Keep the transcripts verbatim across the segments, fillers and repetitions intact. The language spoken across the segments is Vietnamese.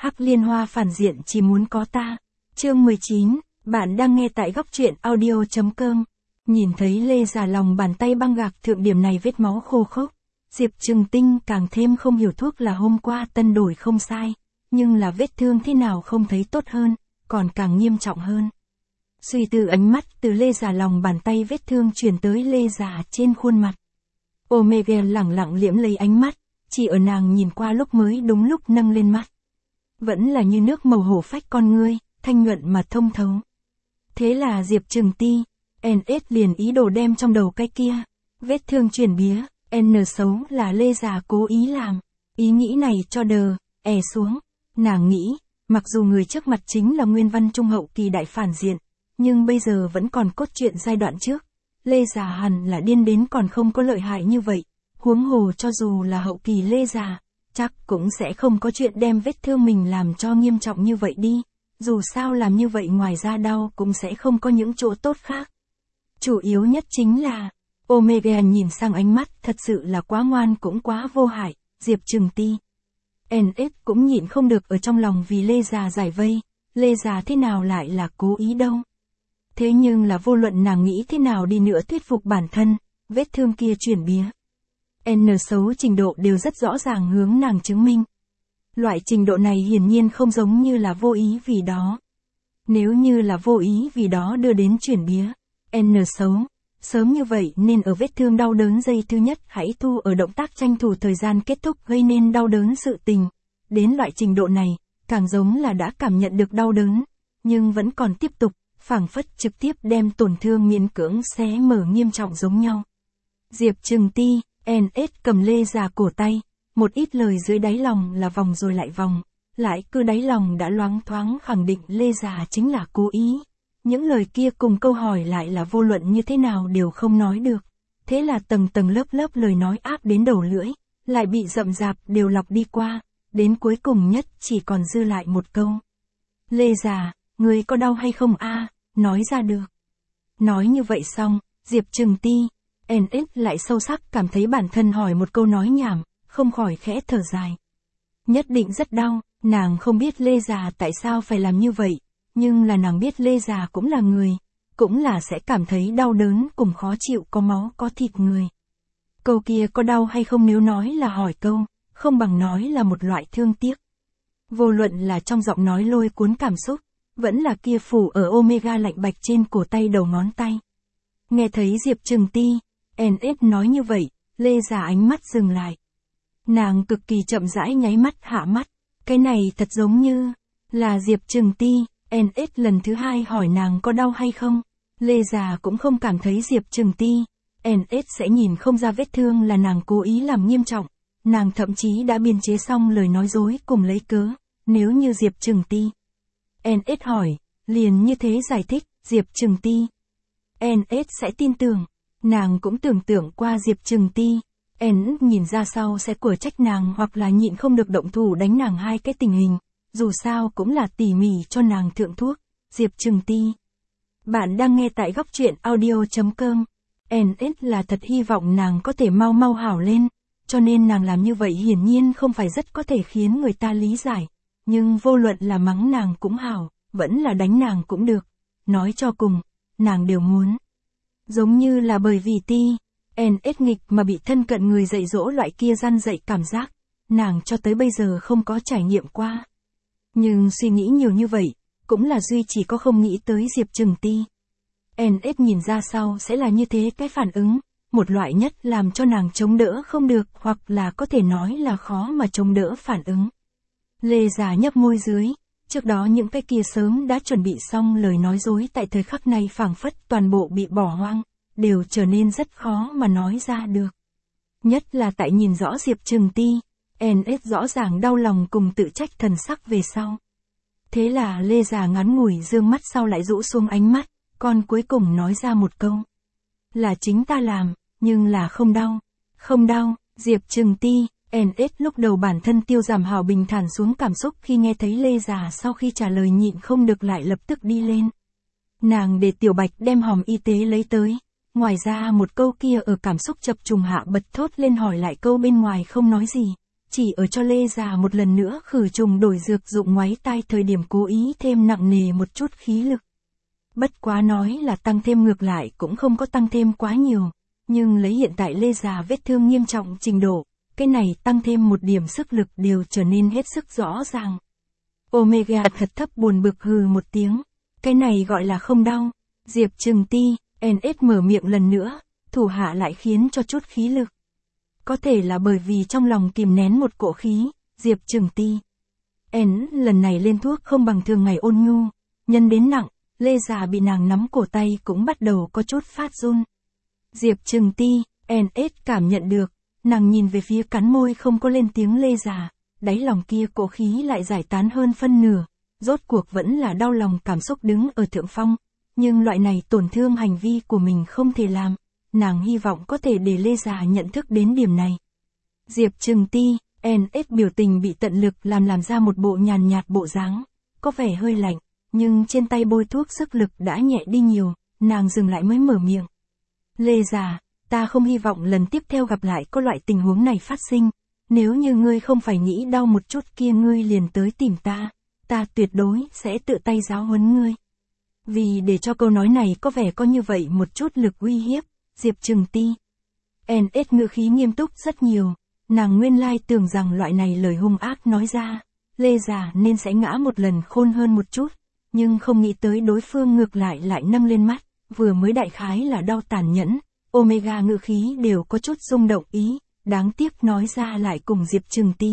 Hắc Liên Hoa phản diện chỉ muốn có ta. Chương mười chín, bạn đang nghe tại góc truyện audio chấm com. Nhìn thấy Lê Già lòng bàn tay băng gạc thượng điểm này vết máu khô khốc, Diệp Trừng Tinh càng thêm không hiểu thuốc là hôm qua tân đổi không sai, nhưng là vết thương thế nào không thấy tốt hơn, còn càng nghiêm trọng hơn. Suy tư ánh mắt từ Lê Già lòng bàn tay vết thương chuyển tới Lê Già trên khuôn mặt. Omega lẳng lặng liễm lấy ánh mắt, chỉ ở nàng nhìn qua lúc mới đúng lúc nâng lên mắt. Vẫn là như nước màu hổ phách con ngươi, thanh nhuận mà thông thấu. Thế là Diệp Trừng Ti, en ét liền ý đồ đem trong đầu cái kia, vết thương chuyển bía, N xấu là Lê Già cố ý làm. Ý nghĩ này cho đờ, è xuống. Nàng nghĩ, mặc dù người trước mặt chính là nguyên văn trung hậu kỳ đại phản diện, nhưng bây giờ vẫn còn cốt truyện giai đoạn trước. Lê Già hẳn là điên đến còn không có lợi hại như vậy. Huống hồ cho dù là hậu kỳ Lê Già, chắc cũng sẽ không có chuyện đem vết thương mình làm cho nghiêm trọng như vậy đi. Dù sao làm như vậy ngoài ra đau cũng sẽ không có những chỗ tốt khác. Chủ yếu nhất chính là, Omega nhìn sang ánh mắt thật sự là quá ngoan cũng quá vô hại, Diệp Trừng Ti. en ét cũng nhịn không được ở trong lòng vì Lê Già giải vây, Lê Già thế nào lại là cố ý đâu. Thế nhưng là vô luận nàng nghĩ thế nào đi nữa thuyết phục bản thân, vết thương kia chuyển bía. N xấu trình độ đều rất rõ ràng hướng nàng chứng minh. Loại trình độ này hiển nhiên không giống như là vô ý vì đó. Nếu như là vô ý vì đó đưa đến chuyển bía, N xấu, sớm như vậy nên ở vết thương đau đớn giây thứ nhất hãy thu ở động tác tranh thủ thời gian kết thúc gây nên đau đớn sự tình. Đến loại trình độ này, càng giống là đã cảm nhận được đau đớn, nhưng vẫn còn tiếp tục, phảng phất trực tiếp đem tổn thương miễn cưỡng xé mở nghiêm trọng giống nhau. Diệp Trừng Ti, en ét cầm Lê Già cổ tay, một ít lời dưới đáy lòng là vòng rồi lại vòng, lại cứ đáy lòng đã loáng thoáng khẳng định Lê Già chính là cố ý. Những lời kia cùng câu hỏi lại là vô luận như thế nào đều không nói được. Thế là tầng tầng lớp lớp lời nói áp đến đầu lưỡi, lại bị rậm rạp đều lọc đi qua, đến cuối cùng nhất chỉ còn dư lại một câu. Lê Già, người có đau hay không a? Nói ra được. Nói như vậy xong, Diệp Trừng Ti, en ét lại sâu sắc cảm thấy bản thân hỏi một câu nói nhảm, không khỏi khẽ thở dài. Nhất định rất đau, nàng không biết Lê Già tại sao phải làm như vậy, nhưng là nàng biết Lê Già cũng là người, cũng là sẽ cảm thấy đau đớn cùng khó chịu có máu có thịt người. Câu kia có đau hay không nếu nói là hỏi câu, không bằng nói là một loại thương tiếc. Vô luận là trong giọng nói lôi cuốn cảm xúc, vẫn là kia phủ ở Omega lạnh bạch trên cổ tay đầu ngón tay. Nghe thấy Diệp Trừng Ti, en ét nói như vậy, Lê Già ánh mắt dừng lại. Nàng cực kỳ chậm rãi nháy mắt hạ mắt, cái này thật giống như là Diệp Trừng Ti, en ét lần thứ hai hỏi nàng có đau hay không. Lê Già cũng không cảm thấy Diệp Trừng Ti, en ét sẽ nhìn không ra vết thương là nàng cố ý làm nghiêm trọng. Nàng thậm chí đã biên chế xong lời nói dối cùng lấy cớ, nếu như Diệp Trừng Ti. en ét hỏi, liền như thế giải thích, Diệp Trừng Ti. en ét sẽ tin tưởng, nàng cũng tưởng tượng qua Diệp Trừng Ti, en ét nhìn ra sau sẽ của trách nàng hoặc là nhịn không được động thủ đánh nàng hai cái tình hình, dù sao cũng là tỉ mỉ cho nàng thượng thuốc, Diệp Trừng Ti. Bạn đang nghe tại góc truyện audio chấm com, en ét là thật hy vọng nàng có thể mau mau hảo lên, cho nên nàng làm như vậy hiển nhiên không phải rất có thể khiến người ta lý giải. Nhưng vô luận là mắng nàng cũng hảo, vẫn là đánh nàng cũng được. Nói cho cùng, nàng đều muốn. Giống như là bởi vì Ti, en ét nghịch mà bị thân cận người dạy dỗ loại kia răn dạy cảm giác, nàng cho tới bây giờ không có trải nghiệm qua. Nhưng suy nghĩ nhiều như vậy, cũng là duy chỉ có không nghĩ tới Diệp Trừng Ti. en ét nhìn ra sau sẽ là như thế cái phản ứng, một loại nhất làm cho nàng chống đỡ không được hoặc là có thể nói là khó mà chống đỡ phản ứng. Lê Già nhấp môi dưới, trước đó những cái kia sớm đã chuẩn bị xong lời nói dối tại thời khắc này phảng phất toàn bộ bị bỏ hoang, đều trở nên rất khó mà nói ra được. Nhất là tại nhìn rõ Diệp Trừng Ti, en ét rõ ràng đau lòng cùng tự trách thần sắc về sau. Thế là Lê Già ngắn ngủi dương mắt sau lại rũ xuống ánh mắt, con cuối cùng nói ra một câu. Là chính ta làm, nhưng là không đau. Không đau, Diệp Trừng Ti. en ét lúc đầu bản thân tiêu giảm hào bình thản xuống cảm xúc khi nghe thấy Lê Già sau khi trả lời nhịn không được lại lập tức đi lên. Nàng để Tiểu Bạch đem hòm y tế lấy tới. Ngoài ra một câu kia ở cảm xúc chập trùng hạ bật thốt lên hỏi lại câu bên ngoài không nói gì. chỉ ở cho Lê già một lần nữa khử trùng đổi dược dụng ngoáy tai thời điểm cố ý thêm nặng nề một chút khí lực. Bất quá nói là tăng thêm ngược lại cũng không có tăng thêm quá nhiều, nhưng lấy hiện tại Lê già vết thương nghiêm trọng trình độ, cái này tăng thêm một điểm sức lực đều trở nên hết sức rõ ràng. Omega thật thấp buồn bực hừ một tiếng, cái này gọi là không đau. Diệp Trừng Ti, en ét mở miệng lần nữa, thủ hạ lại khiến cho chút khí lực. Có thể là bởi vì trong lòng kìm nén một cỗ khí, Diệp Trừng Ti. En lần này lên thuốc không bằng thường ngày ôn nhu, nhân đến nặng, Lê già bị nàng nắm cổ tay cũng bắt đầu có chút phát run. Diệp Trừng Ti, en ét cảm nhận được, nàng nhìn về phía cắn môi không có lên tiếng Lê già, đáy lòng kia cỗ khí lại giải tán hơn phân nửa, rốt cuộc vẫn là đau lòng cảm xúc đứng ở thượng phong, nhưng loại này tổn thương hành vi của mình không thể làm, nàng hy vọng có thể để Lê già nhận thức đến điểm này. Diệp Trừng Ti, en ét biểu tình bị tận lực làm làm ra một bộ nhàn nhạt bộ dáng, có vẻ hơi lạnh, nhưng trên tay bôi thuốc sức lực đã nhẹ đi nhiều, nàng dừng lại mới mở miệng. Lê già, ta không hy vọng lần tiếp theo gặp lại có loại tình huống này phát sinh, nếu như ngươi không phải nghĩ đau một chút kia ngươi liền tới tìm ta, ta tuyệt đối sẽ tự tay giáo huấn ngươi. Vì để cho câu nói này có vẻ có như vậy một chút lực uy hiếp, Diệp Trừng Ti. en ét ngữ khí nghiêm túc rất nhiều, nàng nguyên lai tưởng rằng loại này lời hung ác nói ra, Lê già nên sẽ ngã một lần khôn hơn một chút, nhưng không nghĩ tới đối phương ngược lại lại nâng lên mắt, vừa mới đại khái là đau tàn nhẫn, Omega ngữ khí đều có chút rung động ý, đáng tiếc nói ra lại cùng Diệp Trừng Ti.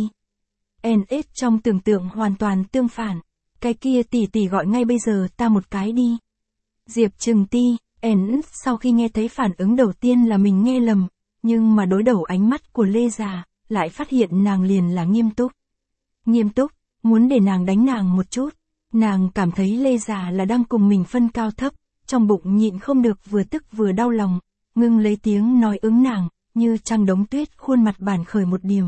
en ét trong tưởng tượng hoàn toàn tương phản, cái kia tỷ tỷ gọi ngay bây giờ ta một cái đi. Diệp Trừng Ti, en ét sau khi nghe thấy phản ứng đầu tiên là mình nghe lầm, nhưng mà đối đầu ánh mắt của Lê già, lại phát hiện nàng liền là nghiêm túc. Nghiêm túc, muốn để nàng đánh nàng một chút, nàng cảm thấy Lê già là đang cùng mình phân cao thấp, trong bụng nhịn không được vừa tức vừa đau lòng, ngưng lấy tiếng nói ứng nàng, như trăng đống tuyết khuôn mặt bản khởi một điểm.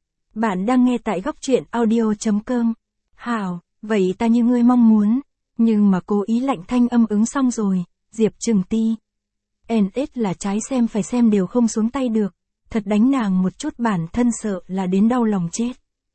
Bạn đang nghe tại góc truyện audio chấm com. Hảo, vậy ta như ngươi mong muốn, nhưng mà cố ý lạnh thanh âm ứng xong rồi, Diệp Trừng Ti. en ét là trái xem phải xem đều không xuống tay được, thật đánh nàng một chút bản thân sợ là đến đau lòng chết.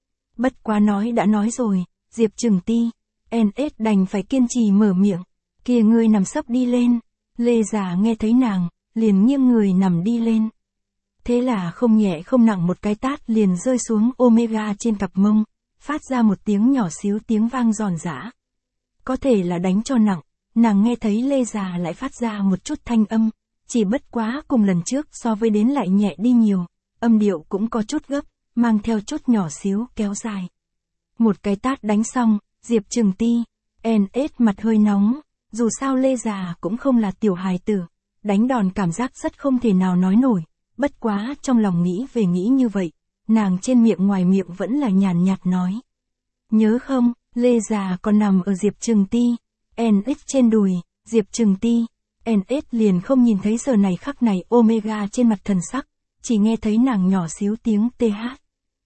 Bất quá nói đã nói rồi, Diệp Trừng Ti, en ét đành phải kiên trì mở miệng, kia ngươi nằm sấp đi lên, Lê già nghe thấy nàng, liền nghiêng người nằm đi lên. Thế là không nhẹ không nặng một cái tát liền rơi xuống Omega trên cặp mông, phát ra một tiếng nhỏ xíu tiếng vang giòn giã. Có thể là đánh cho nặng, nàng nghe thấy Lê già lại phát ra một chút thanh âm, chỉ bất quá cùng lần trước so với đến lại nhẹ đi nhiều, âm điệu cũng có chút gấp, mang theo chút nhỏ xíu kéo dài. Một cái tát đánh xong, Diệp Trừng Ti, en ét mặt hơi nóng, dù sao Lê già cũng không là tiểu hài tử, đánh đòn cảm giác rất không thể nào nói nổi, bất quá trong lòng nghĩ về nghĩ như vậy, nàng trên miệng ngoài miệng vẫn là nhàn nhạt nói. Nhớ không, Lê già còn nằm ở Diệp Trừng Ti, en ét trên đùi, Diệp Trừng Ti, en ét liền không nhìn thấy giờ này khắc này Omega trên mặt thần sắc, chỉ nghe thấy nàng nhỏ xíu tiếng tê hát.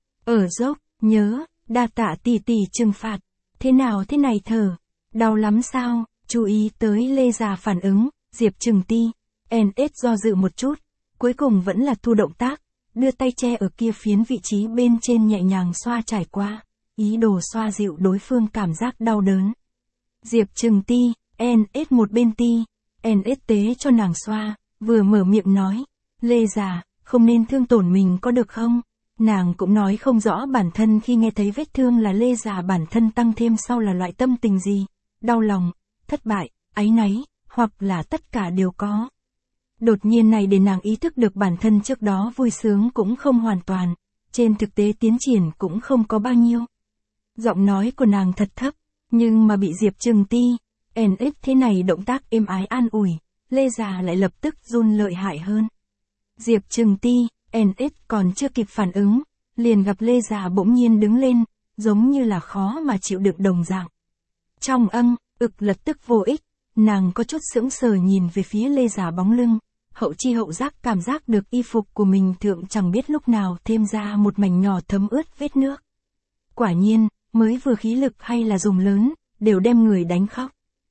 Ở dốc, nhớ, đa tạ tỷ tỷ trừng phạt, thế nào thế này thở, đau lắm sao, chú ý tới Lê già phản ứng, Diệp Trừng Ti, en ét do dự một chút, cuối cùng vẫn là thu động tác, đưa tay che ở kia phiến vị trí bên trên nhẹ nhàng xoa trải qua, ý đồ xoa dịu đối phương cảm giác đau đớn. Diệp Trừng Ti, en ét một bên ti, en ét tế cho nàng xoa, vừa mở miệng nói, Lê già, không nên thương tổn mình có được không? Nàng cũng nói không rõ bản thân khi nghe thấy vết thương là Lê già bản thân tăng thêm sau là loại tâm tình gì, đau lòng, thất bại, áy náy, hoặc là tất cả đều có. Đột nhiên này để nàng ý thức được bản thân trước đó vui sướng cũng không hoàn toàn, trên thực tế tiến triển cũng không có bao nhiêu. Giọng nói của nàng thật thấp, nhưng mà bị Diệp Trừng Ti, en ét thế này động tác êm ái an ủi, Lê già lại lập tức run lợi hại hơn. Diệp Trừng Ti, en ét còn chưa kịp phản ứng, liền gặp Lê già bỗng nhiên đứng lên, giống như là khó mà chịu đựng đồng dạng. Trong âng, ực lập tức vô ích, nàng có chút sững sờ nhìn về phía Lê già bóng lưng, hậu chi hậu giác cảm giác được y phục của mình thượng chẳng biết lúc nào thêm ra một mảnh nhỏ thấm ướt vết nước. Quả nhiên, mới vừa khí lực hay là dùng lớn, đều đem người đánh khóc.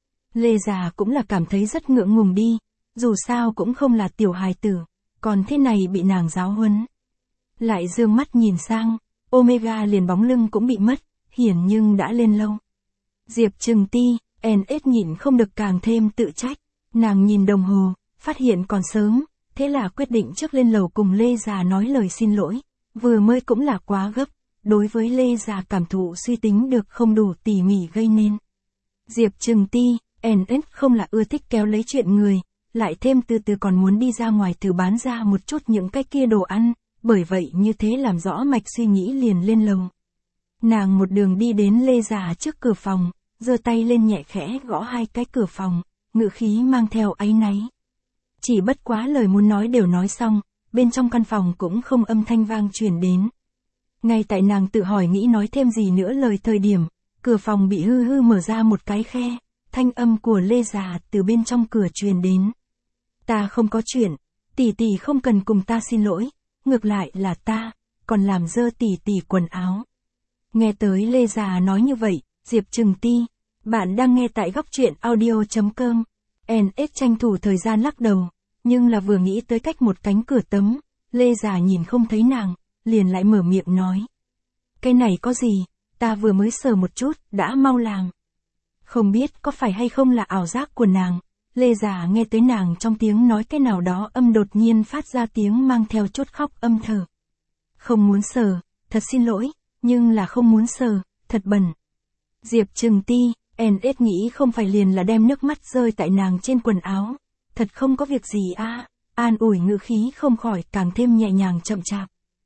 Lê già cũng là cảm thấy rất ngượng ngùng đi, dù sao cũng không là tiểu hài tử, còn thế này bị nàng giáo huấn. Lại dương mắt nhìn sang, Omega liền bóng lưng cũng bị mất, hiển nhưng đã lên lâu. Diệp Trừng Ti, en ét nhìn không được càng thêm tự trách, nàng nhìn đồng hồ, phát hiện còn sớm, thế là quyết định trước lên lầu cùng Lê Già nói lời xin lỗi, vừa mới cũng là quá gấp, đối với Lê Già cảm thụ suy tính được không đủ tỉ mỉ gây nên. Diệp Trừng Ti, en ét không là ưa thích kéo lấy chuyện người, lại thêm từ từ còn muốn đi ra ngoài thử bán ra một chút những cái kia đồ ăn, bởi vậy như thế làm rõ mạch suy nghĩ liền lên lầu. Nàng một đường đi đến Lê Già trước cửa phòng, giơ tay lên nhẹ khẽ gõ hai cái cửa phòng, ngữ khí mang theo áy náy. Chỉ bất quá lời muốn nói đều nói xong, bên trong căn phòng cũng không âm thanh vang truyền đến. Ngay tại nàng tự hỏi nghĩ nói thêm gì nữa lời thời điểm, cửa phòng bị hư hư mở ra một cái khe, thanh âm của Lê Già từ bên trong cửa truyền đến. Ta không có chuyện, tỷ tỷ không cần cùng ta xin lỗi, ngược lại là ta, còn làm dơ tỷ tỷ quần áo. Nghe tới Lê Già nói như vậy, Diệp Trừng Ti, bạn đang nghe tại góc truyện audio chấm com, en ét tranh thủ thời gian lắc đầu, nhưng là vừa nghĩ tới cách một cánh cửa tấm, Lê Già nhìn không thấy nàng, liền lại mở miệng nói. Cái này có gì, ta vừa mới sờ một chút, đã mau làm. Không biết có phải hay không là ảo giác của nàng, Lê Già nghe tới nàng trong tiếng nói cái nào đó âm đột nhiên phát ra tiếng mang theo chút khóc âm thở. Không muốn sờ, thật xin lỗi, nhưng là không muốn sờ, thật bẩn. Diệp Trừng Ti, en ét nghĩ không phải liền là đem nước mắt rơi tại nàng trên quần áo. Thật không có việc gì a à, an ủi ngữ khí không khỏi càng thêm nhẹ nhàng chậm chạp.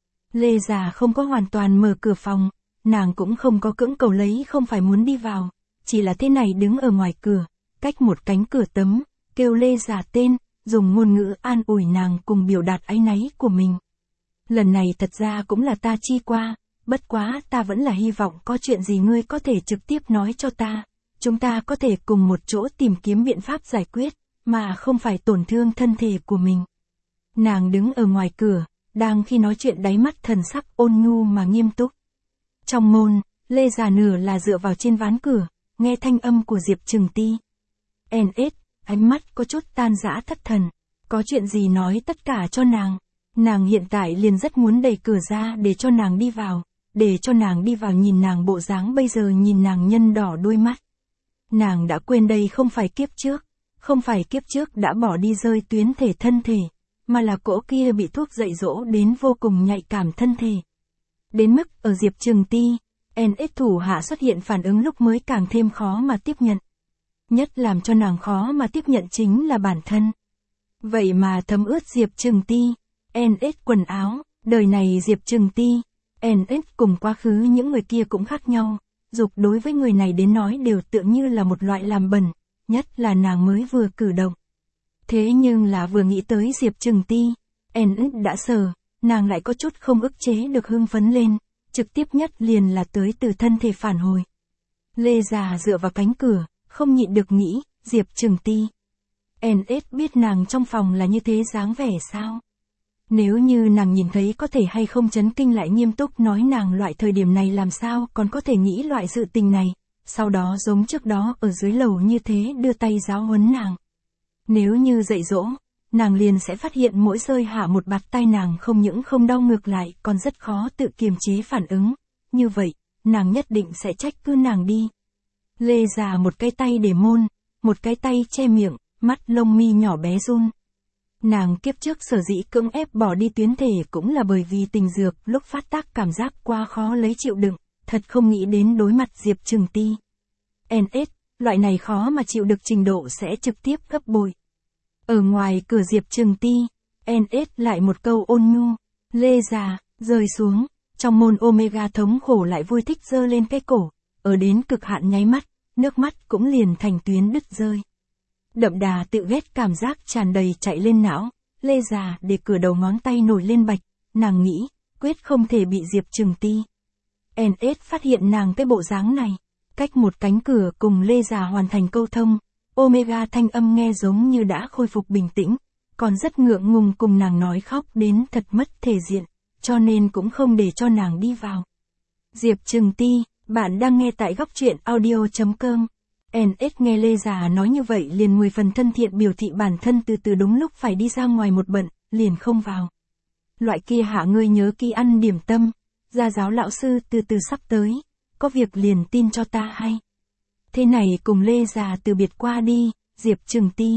Lê Già không có hoàn toàn mở cửa phòng, nàng cũng không có cưỡng cầu lấy không phải muốn đi vào, chỉ là thế này đứng ở ngoài cửa, cách một cánh cửa tấm, kêu Lê Già tên, dùng ngôn ngữ an ủi nàng cùng biểu đạt áy náy của mình. Lần này thật ra cũng là ta chi qua, bất quá ta vẫn là hy vọng có chuyện gì ngươi có thể trực tiếp nói cho ta, chúng ta có thể cùng một chỗ tìm kiếm biện pháp giải quyết, mà không phải tổn thương thân thể của mình. Nàng đứng ở ngoài cửa, đang khi nói chuyện đáy mắt thần sắc ôn nhu mà nghiêm túc. Trong môn, Lê Già nửa là dựa vào trên ván cửa, nghe thanh âm của Diệp Trừng Ti. en ét, ánh mắt có chút tan rã thất thần, có chuyện gì nói tất cả cho nàng. Nàng hiện tại liền rất muốn đẩy cửa ra để cho nàng đi vào, để cho nàng đi vào nhìn nàng bộ dáng bây giờ nhìn nàng nhân đỏ đôi mắt. Nàng đã quên đây không phải kiếp trước, không phải kiếp trước đã bỏ đi rơi tuyến thể thân thể, mà là cỗ kia bị thuốc dạy dỗ đến vô cùng nhạy cảm thân thể. Đến mức ở Diệp Trừng Ti, en ét thủ hạ xuất hiện phản ứng lúc mới càng thêm khó mà tiếp nhận. Nhất làm cho nàng khó mà tiếp nhận chính là bản thân. Vậy mà thấm ướt Diệp Trừng Ti, en ét quần áo, đời này Diệp Trừng Ti, en ét cùng quá khứ những người kia cũng khác nhau, dục đối với người này đến nói đều tựa như là một loại làm bẩn, nhất là nàng mới vừa cử động. Thế nhưng là vừa nghĩ tới Diệp Trừng Ti, en ét đã sờ, nàng lại có chút không ức chế được hưng phấn lên, trực tiếp nhất liền là tới từ thân thể phản hồi. Lê Già dựa vào cánh cửa, không nhịn được nghĩ, Diệp Trừng Ti. en ét biết nàng trong phòng là như thế dáng vẻ sao? Nếu như nàng nhìn thấy có thể hay không chấn kinh lại nghiêm túc nói nàng loại thời điểm này làm sao còn có thể nghĩ loại sự tình này, sau đó giống trước đó ở dưới lầu như thế đưa tay giáo huấn nàng. Nếu như dạy dỗ, nàng liền sẽ phát hiện mỗi rơi hạ một bạt tay nàng không những không đau ngược lại còn rất khó tự kiềm chế phản ứng, như vậy, nàng nhất định sẽ trách cứ nàng đi. Lê Già một cái tay để môn, một cái tay che miệng, mắt lông mi nhỏ bé run. Nàng kiếp trước sở dĩ cưỡng ép bỏ đi tuyến thể cũng là bởi vì tình dược lúc phát tác cảm giác quá khó lấy chịu đựng, thật không nghĩ đến đối mặt Diệp Trừng Ti. en ét, loại này khó mà chịu được trình độ sẽ trực tiếp gấp bội. Ở ngoài cửa Diệp Trừng Ti, en ét lại một câu ôn nhu, Lê Già, rơi xuống, trong môn Omega thống khổ lại vui thích giơ lên cái cổ, ở đến cực hạn nháy mắt, nước mắt cũng liền thành tuyến đứt rơi. Đậm đà tự ghét cảm giác tràn đầy chạy lên não, Lê Già để cửa đầu ngón tay nổi lên bạch, nàng nghĩ, quyết không thể bị Diệp Trừng Ti. en ét phát hiện nàng cái bộ dáng này, cách một cánh cửa cùng Lê Già hoàn thành câu thông, Omega thanh âm nghe giống như đã khôi phục bình tĩnh, còn rất ngượng ngùng cùng nàng nói khóc đến thật mất thể diện, cho nên cũng không để cho nàng đi vào. Diệp Trừng Ti, bạn đang nghe tại góc truyện audio chấm com. en ét nghe Lê Già nói như vậy liền mười phần thân thiện biểu thị bản thân từ từ đúng lúc phải đi ra ngoài một bận, liền không vào. Loại kia hạ ngươi nhớ kỹ ăn điểm tâm, gia giáo lão sư từ từ sắp tới, có việc liền tin cho ta hay. Thế này cùng Lê già từ biệt qua đi, Diệp Trừng Ti.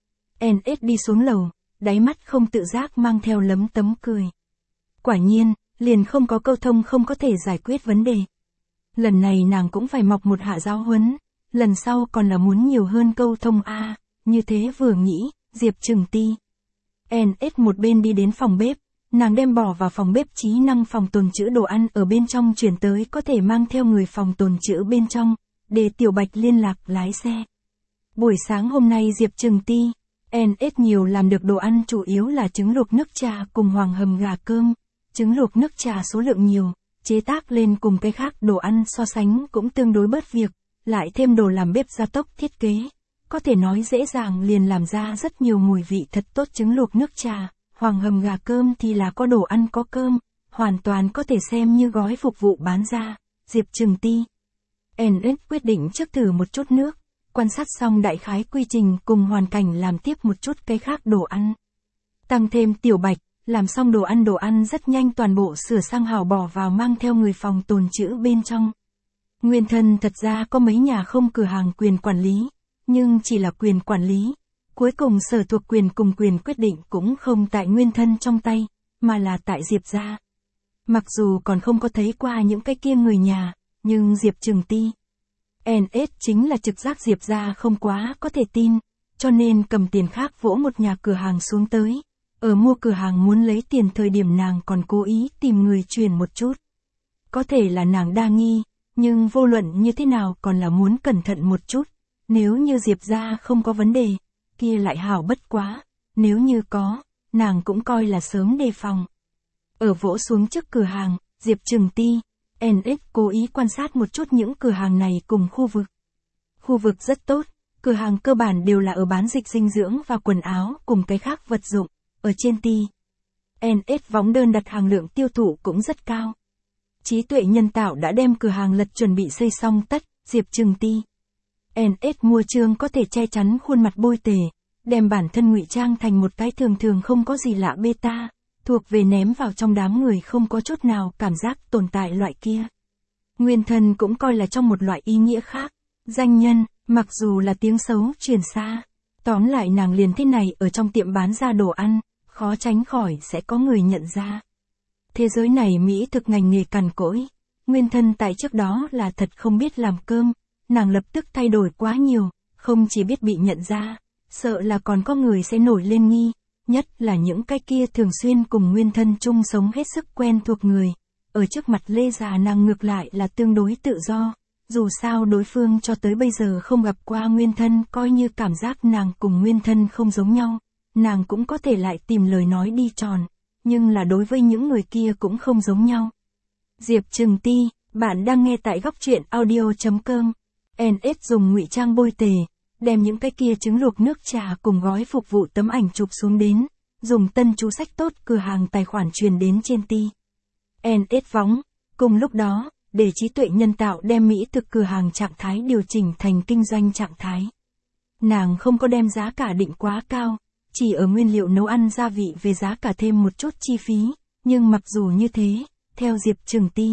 en ét đi xuống lầu, đáy mắt không tự giác mang theo lấm tấm cười. Quả nhiên, liền không có câu thông không có thể giải quyết vấn đề. Lần này nàng cũng phải mọc một hạ giáo huấn, lần sau còn là muốn nhiều hơn câu thông a. À, như thế vừa nghĩ, Diệp Trừng Ti. en ét một bên đi đến phòng bếp, nàng đem bỏ vào phòng bếp trí năng phòng tồn trữ đồ ăn ở bên trong chuyển tới có thể mang theo người phòng tồn trữ bên trong, để Tiểu Bạch liên lạc lái xe. Buổi sáng hôm nay Diệp Trừng Ti, en ét nhiều làm được đồ ăn chủ yếu là trứng luộc nước trà cùng hoàng hầm gà cơm, trứng luộc nước trà số lượng nhiều, chế tác lên cùng cái khác đồ ăn so sánh cũng tương đối bớt việc, lại thêm đồ làm bếp gia tốc thiết kế, có thể nói dễ dàng liền làm ra rất nhiều mùi vị thật tốt. Trứng luộc nước trà, hoàng hầm gà cơm thì là có đồ ăn có cơm, hoàn toàn có thể xem như gói phục vụ bán ra. Diệp Trừng Ti, en ét quyết định trước thử một chút nước, quan sát xong đại khái quy trình cùng hoàn cảnh làm tiếp một chút cái khác đồ ăn. Tăng thêm Tiểu Bạch, làm xong đồ ăn đồ ăn rất nhanh toàn bộ sửa sang hào bỏ vào mang theo người phòng tồn trữ bên trong. Nguyên thân thật ra có mấy nhà không cửa hàng quyền quản lý, nhưng chỉ là quyền quản lý. Cuối cùng sở thuộc quyền cùng quyền quyết định cũng không tại nguyên thân trong tay, mà là tại Diệp gia. Mặc dù còn không có thấy qua những cái kia người nhà, nhưng Diệp Trừng Ti, en ét chính là trực giác Diệp gia không quá có thể tin, cho nên cầm tiền khác vỗ một nhà cửa hàng xuống tới. Ở mua cửa hàng muốn lấy tiền thời điểm nàng còn cố ý tìm người truyền một chút. Có thể là nàng đa nghi, nhưng vô luận như thế nào còn là muốn cẩn thận một chút. Nếu như Diệp gia không có vấn đề, kia lại hảo bất quá. Nếu như có, nàng cũng coi là sớm đề phòng. Ở vỗ xuống trước cửa hàng, Diệp Trừng Ti, en ét cố ý quan sát một chút những cửa hàng này cùng khu vực. Khu vực rất tốt, cửa hàng cơ bản đều là ở bán dịch dinh dưỡng và quần áo cùng cái khác vật dụng. Ở trên Ti, en ét võng đơn đặt hàng lượng tiêu thụ cũng rất cao. Trí tuệ nhân tạo đã đem cửa hàng lật chuẩn bị xây xong tất. Diệp Trừng Ti, en ét mua chương có thể che chắn khuôn mặt bôi tề, đem bản thân ngụy trang thành một cái thường thường không có gì lạ beta, thuộc về ném vào trong đám người không có chút nào cảm giác tồn tại loại kia. Nguyên thân cũng coi là trong một loại ý nghĩa khác, danh nhân, mặc dù là tiếng xấu truyền xa. Tóm lại nàng liền thế này ở trong tiệm bán ra đồ ăn, khó tránh khỏi sẽ có người nhận ra. Thế giới này mỹ thực ngành nghề cằn cỗi, nguyên thân tại trước đó là thật không biết làm cơm, nàng lập tức thay đổi quá nhiều, không chỉ biết bị nhận ra, sợ là còn có người sẽ nổi lên nghi, nhất là những cái kia thường xuyên cùng nguyên thân chung sống hết sức quen thuộc người. Ở trước mặt Lê già nàng ngược lại là tương đối tự do. Dù sao đối phương cho tới bây giờ không gặp qua nguyên thân, coi như cảm giác nàng cùng nguyên thân không giống nhau, nàng cũng có thể lại tìm lời nói đi tròn, nhưng là đối với những người kia cũng không giống nhau. Diệp Trừng Ti, bạn đang nghe tại góc truyện audio chấm com. en ét dùng ngụy trang bôi tề, đem những cái kia trứng luộc nước trà cùng gói phục vụ tấm ảnh chụp xuống đến, dùng tân chú sách tốt cửa hàng tài khoản truyền đến trên Ti. en ét võng, cùng lúc đó, để trí tuệ nhân tạo đem mỹ thực cửa hàng trạng thái điều chỉnh thành kinh doanh trạng thái. Nàng không có đem giá cả định quá cao, chỉ ở nguyên liệu nấu ăn gia vị về giá cả thêm một chút chi phí, nhưng mặc dù như thế, theo Diệp Trừng Ti,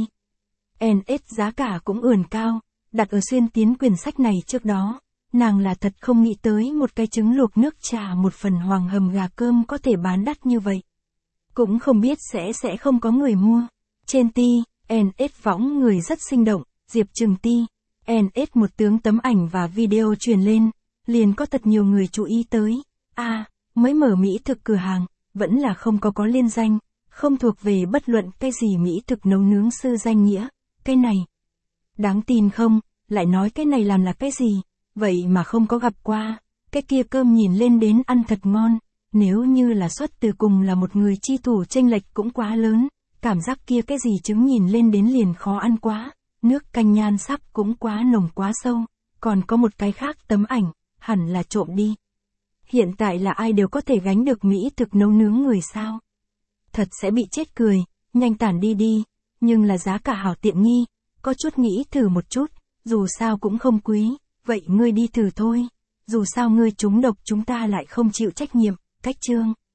en ét giá cả cũng ưỡn cao, đặt ở xuyên tiến quyển sách này trước đó, nàng là thật không nghĩ tới một cái trứng luộc nước trà một phần hoàng hầm gà cơm có thể bán đắt như vậy. Cũng không biết sẽ sẽ không có người mua. Trên Ti, en ét võng người rất sinh động, Diệp Trừng Ti, en ét một tướng tấm ảnh và video truyền lên, liền có thật nhiều người chú ý tới. A, à, mới mở mỹ thực cửa hàng, vẫn là không có có liên danh, không thuộc về bất luận cái gì mỹ thực nấu nướng sư danh nghĩa, cái này. Đáng tin không, lại nói cái này làm là cái gì, vậy mà không có gặp qua, cái kia cơm nhìn lên đến ăn thật ngon, nếu như là xuất từ cùng là một người chi thủ chênh lệch cũng quá lớn. Cảm giác kia cái gì trứng nhìn lên đến liền khó ăn quá, nước canh nhan sắc cũng quá nồng quá sâu, còn có một cái khác tấm ảnh, hẳn là trộm đi. Hiện tại là ai đều có thể gánh được mỹ thực nấu nướng người sao? Thật sẽ bị chết cười, nhanh tản đi đi, nhưng là giá cả hảo tiện nghi, có chút nghĩ thử một chút, dù sao cũng không quý, vậy ngươi đi thử thôi, dù sao ngươi trúng độc chúng ta lại không chịu trách nhiệm, cách chương.